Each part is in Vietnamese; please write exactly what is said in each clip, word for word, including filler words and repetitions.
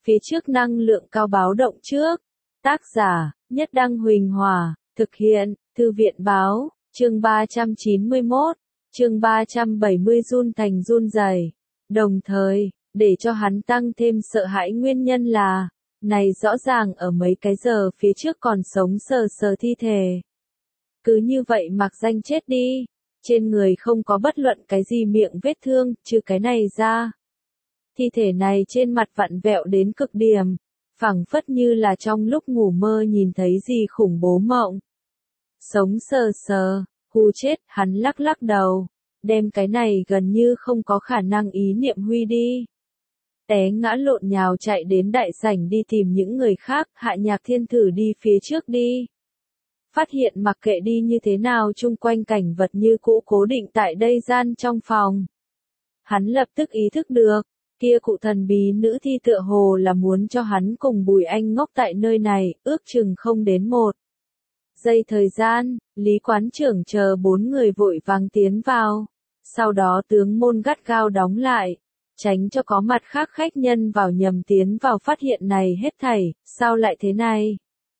phía trước năng lượng cao báo động trước. Tác giả, Nhất Đăng Huỳnh Hòa, thực hiện, Thư viện Báo, chương ba trăm chín mươi mốt, chương ba trăm bảy mươi run thành run rẩy. Đồng thời, để cho hắn tăng thêm sợ hãi nguyên nhân là, này rõ ràng ở mấy cái giờ phía trước còn sống sờ sờ thi thể. Cứ như vậy mặc danh chết đi, trên người không có bất luận cái gì miệng vết thương, trừ cái này ra. Thi thể này trên mặt vặn vẹo đến cực điểm, phảng phất như là trong lúc ngủ mơ nhìn thấy gì khủng bố mộng. Sống sờ sờ, hù chết, hắn lắc lắc đầu, đem cái này gần như không có khả năng ý niệm huy đi. Té ngã lộn nhào chạy đến đại sảnh đi tìm những người khác, Hạ Nhạc Thiên thử đi phía trước đi. Phát hiện mặc kệ đi như thế nào chung quanh cảnh vật như cũ cố định tại đây gian trong phòng. Hắn lập tức ý thức được, kia cụ thần bí nữ thi tựa hồ là muốn cho hắn cùng Bùi Anh ngốc tại nơi này, ước chừng không đến một giây thời gian, Lý quán trưởng chờ bốn người vội vàng tiến vào. Sau đó tướng môn gắt gao đóng lại, tránh cho có mặt khác khách nhân vào nhầm tiến vào phát hiện này hết thảy, sao lại thế này?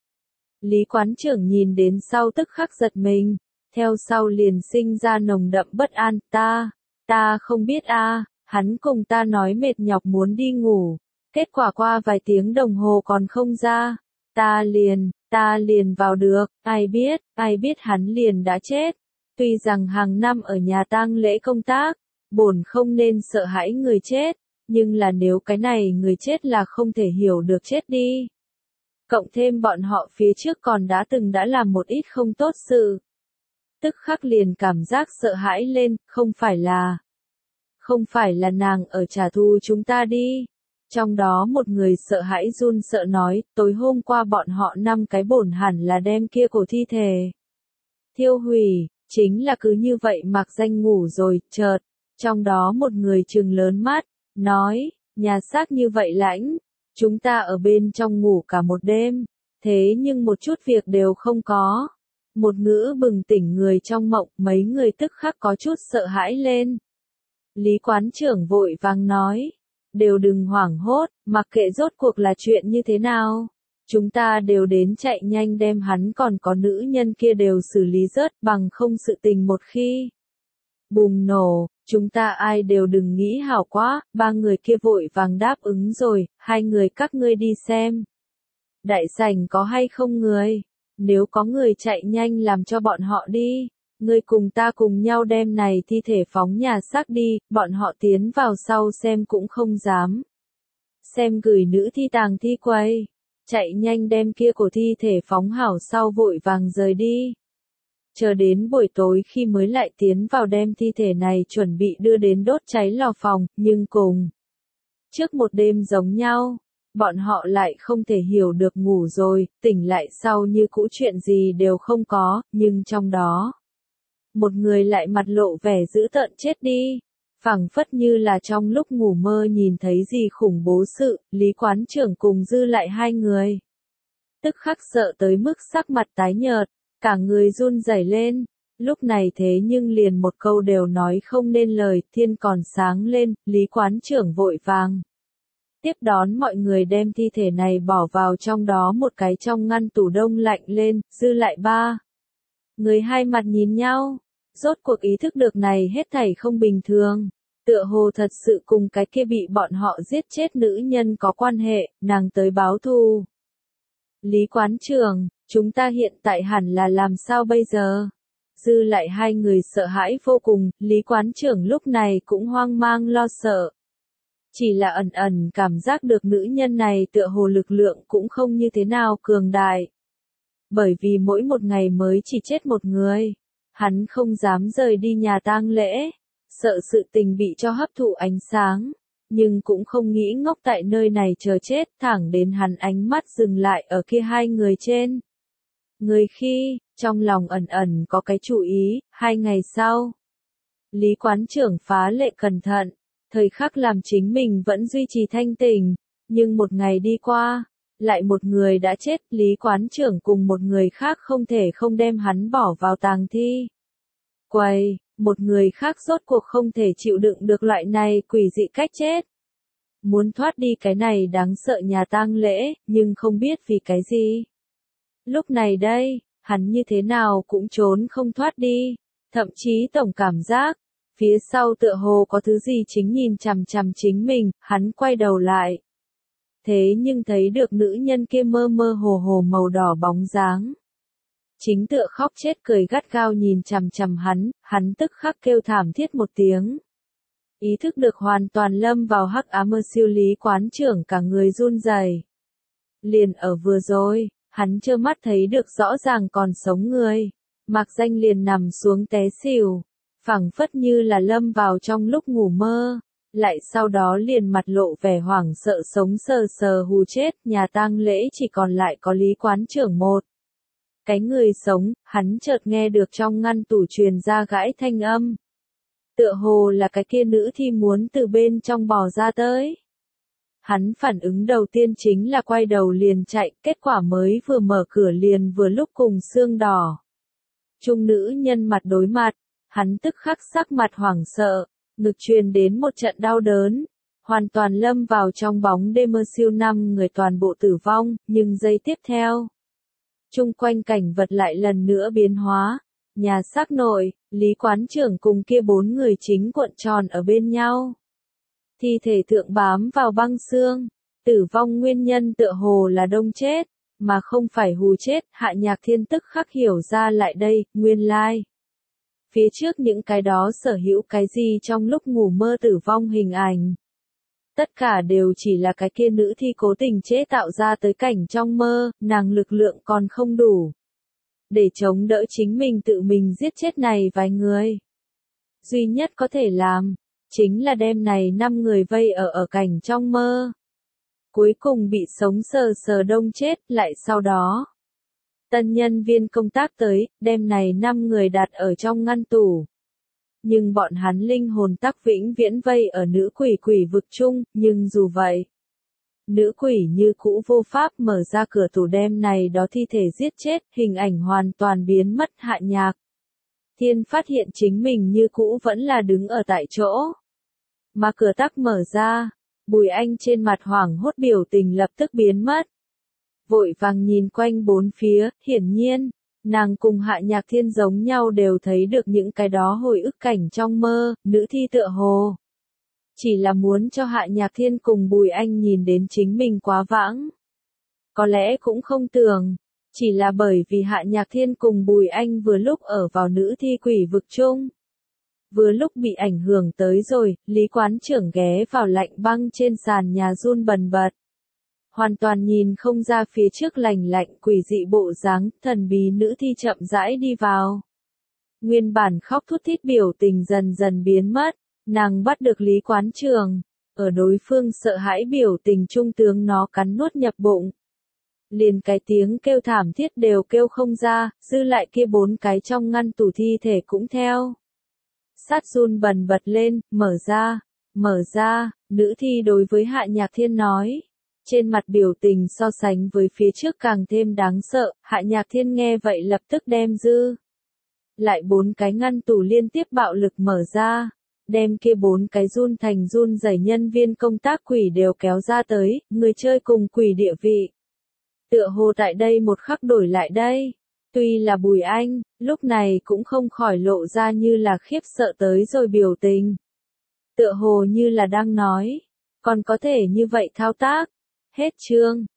Lý quán trưởng nhìn đến sau tức khắc giật mình, theo sau liền sinh ra nồng đậm bất an, ta, ta không biết a, hắn cùng ta nói mệt nhọc muốn đi ngủ, kết quả qua vài tiếng đồng hồ còn không ra, ta liền, ta liền vào được, ai biết, ai biết hắn liền đã chết. Tuy rằng hàng năm ở nhà tang lễ công tác, bổn không nên sợ hãi người chết, nhưng là nếu cái này người chết là không thể hiểu được chết đi. Cộng thêm bọn họ phía trước còn đã từng đã làm một ít không tốt sự. Tức khắc liền cảm giác sợ hãi lên, không phải là... Không phải là nàng ở trả thù chúng ta đi. Trong đó một người sợ hãi run sợ nói, tối hôm qua bọn họ năm cái bổn hẳn là đem kia cổ thi thể thiêu hủy, chính là cứ như vậy mặc danh ngủ rồi, chợt, trong đó một người trừng lớn mắt, nói, nhà xác như vậy lãnh, chúng ta ở bên trong ngủ cả một đêm, thế nhưng một chút việc đều không có. Một ngữ bừng tỉnh người trong mộng, mấy người tức khắc có chút sợ hãi lên. Lý quán trưởng vội vàng nói, đều đừng hoảng hốt, mặc kệ rốt cuộc là chuyện như thế nào. Chúng ta đều đến chạy nhanh đem hắn còn có nữ nhân kia đều xử lý rớt bằng không sự tình một khi bùng nổ, chúng ta ai đều đừng nghĩ hảo quá, ba người kia vội vàng đáp ứng rồi, hai người các ngươi đi xem. Đại sảnh có hay không người? Nếu có người chạy nhanh làm cho bọn họ đi. Ngươi cùng ta cùng nhau đem này thi thể phóng nhà xác đi, bọn họ tiến vào sau xem cũng không dám. Xem gửi nữ thi tàng thi quay. Chạy nhanh đem kia cổ thi thể phóng hảo sau vội vàng rời đi. Chờ đến buổi tối khi mới lại tiến vào đem thi thể này chuẩn bị đưa đến đốt cháy lò phòng, nhưng cùng trước một đêm giống nhau, bọn họ lại không thể hiểu được ngủ rồi, tỉnh lại sau như cũ chuyện gì đều không có, nhưng trong đó, một người lại mặt lộ vẻ dữ tợn chết đi. Phảng phất như là trong lúc ngủ mơ nhìn thấy gì khủng bố sự, Lý quán trưởng cùng dư lại hai người. Tức khắc sợ tới mức sắc mặt tái nhợt, cả người run rẩy lên, lúc này thế nhưng liền một câu đều nói không nên lời, thiên còn sáng lên, Lý quán trưởng vội vàng. Tiếp đón mọi người đem thi thể này bỏ vào trong đó một cái trong ngăn tủ đông lạnh lên, dư lại ba. Người hai mặt nhìn nhau. Rốt cuộc ý thức được này hết thảy không bình thường, tựa hồ thật sự cùng cái kia bị bọn họ giết chết nữ nhân có quan hệ, nàng tới báo thù. Lý quán trưởng, chúng ta hiện tại hẳn là làm sao bây giờ? Dư lại hai người sợ hãi vô cùng, Lý quán trưởng lúc này cũng hoang mang lo sợ. Chỉ là ẩn ẩn cảm giác được nữ nhân này tựa hồ lực lượng cũng không như thế nào cường đại. Bởi vì mỗi một ngày mới chỉ chết một người. Hắn không dám rời đi nhà tang lễ, sợ sự tình bị cho hấp thụ ánh sáng, nhưng cũng không nghĩ ngốc tại nơi này chờ chết, thẳng đến hắn ánh mắt dừng lại ở kia hai người trên. Người khi, trong lòng ẩn ẩn có cái chủ ý, hai ngày sau. Lý quán trưởng phá lệ cẩn thận, thời khắc làm chính mình vẫn duy trì thanh tỉnh, nhưng một ngày đi qua, lại một người đã chết, Lý quán trưởng cùng một người khác không thể không đem hắn bỏ vào tang thi quầy, một người khác rốt cuộc không thể chịu đựng được loại này quỷ dị cách chết. muốn thoát đi cái này đáng sợ nhà tang lễ, nhưng không biết vì cái gì. Lúc này đây, hắn như thế nào cũng trốn không thoát đi, thậm chí tổng cảm giác, phía sau tựa hồ có thứ gì chính nhìn chằm chằm chính mình, hắn quay đầu lại. Thế nhưng thấy được nữ nhân kia mơ mơ hồ hồ màu đỏ bóng dáng. Chính tựa khóc chết cười gắt gao nhìn chằm chằm hắn, hắn tức khắc kêu thảm thiết một tiếng. Ý thức được hoàn toàn lâm vào hắc ám mơ siêu lý quán trưởng cả người run rẩy. Liền ở vừa rồi, hắn trơ mắt thấy được rõ ràng còn sống người. Mạc Danh liền nằm xuống té xỉu, phảng phất như là lâm vào trong lúc ngủ mơ. Lại sau đó liền mặt lộ vẻ hoảng sợ sống sờ sờ hù chết, nhà tang lễ chỉ còn lại có Lý quán trưởng một. Cái người sống, hắn chợt nghe được trong ngăn tủ truyền ra gãi thanh âm. Tựa hồ là cái kia nữ thi muốn từ bên trong bò ra tới. Hắn phản ứng đầu tiên chính là quay đầu liền chạy, kết quả mới vừa mở cửa liền vừa lúc cùng xương đỏ. Trung nữ nhân mặt đối mặt, hắn tức khắc sắc mặt hoảng sợ, ngực truyền đến một trận đau đớn, hoàn toàn lâm vào trong bóng đêm mơ siêu năm người toàn bộ tử vong, nhưng giây tiếp theo. Chung quanh cảnh vật lại lần nữa biến hóa, nhà xác nội, Lý quán trưởng cùng kia bốn người chính cuộn tròn ở bên nhau. Thi thể thượng bám vào băng xương, tử vong nguyên nhân tựa hồ là đông chết, mà không phải hù chết, Hạ Nhạc Thiên tức khắc hiểu ra lại đây, nguyên lai. Phía trước những cái đó sở hữu cái gì trong lúc ngủ mơ tử vong hình ảnh. Tất cả đều chỉ là cái kia nữ thi cố tình chế tạo ra tới cảnh trong mơ, nàng lực lượng còn không đủ. Để chống đỡ chính mình tự mình giết chết này vài người. Duy nhất có thể làm, chính là đem này năm người vây ở ở cảnh trong mơ. Cuối cùng bị sống sờ sờ đông chết, lại sau đó. Tân nhân viên công tác tới, đem này năm người đặt ở trong ngăn tủ. Nhưng bọn hắn linh hồn tắc vĩnh viễn vây ở nữ quỷ quỷ vực chung, nhưng dù vậy. Nữ quỷ như cũ vô pháp mở ra cửa tủ đem này đó thi thể giết chết, hình ảnh hoàn toàn biến mất. Hạ Nhạc Thiên phát hiện chính mình như cũ vẫn là đứng ở tại chỗ. Mà cửa tắc mở ra, Bùi Anh trên mặt hoảng hốt biểu tình lập tức biến mất. Vội vàng nhìn quanh bốn phía, hiển nhiên, nàng cùng Hạ Nhạc Thiên giống nhau đều thấy được những cái đó hồi ức cảnh trong mơ, nữ thi tựa hồ. Chỉ là muốn cho Hạ Nhạc Thiên cùng Bùi Anh nhìn đến chính mình quá vãng. Có lẽ cũng không tưởng, chỉ là bởi vì Hạ Nhạc Thiên cùng Bùi Anh vừa lúc ở vào nữ thi quỷ vực chung. Vừa lúc bị ảnh hưởng tới rồi, Lý quán trưởng ghé vào lạnh băng trên sàn nhà run bần bật. Hoàn toàn nhìn không ra phía trước lành lạnh quỷ dị bộ dáng, thần bí nữ thi chậm rãi đi vào. Nguyên bản khóc thút thít biểu tình dần dần biến mất, nàng bắt được Lý quán trưởng, ở đối phương sợ hãi biểu tình trung tướng nó cắn nuốt nhập bụng. Liền cái tiếng kêu thảm thiết đều kêu không ra, dư lại kia bốn cái trong ngăn tủ thi thể cũng theo. Sát run bần bật lên, mở ra, mở ra, nữ thi đối với Hạ Nhạc Thiên nói. Trên mặt biểu tình so sánh với phía trước càng thêm đáng sợ, Hạ Nhạc Thiên nghe vậy lập tức đem dư. Lại bốn cái ngăn tủ liên tiếp bạo lực mở ra, đem kia bốn cái run thành run rẩy nhân viên công tác quỷ đều kéo ra tới, người chơi cùng quỷ địa vị. Tựa hồ tại đây một khắc đổi lại đây. Tuy là Bùi Anh, lúc này cũng không khỏi lộ ra như là khiếp sợ tới rồi biểu tình. Tựa hồ như là đang nói, còn có thể như vậy thao tác. Hết chương.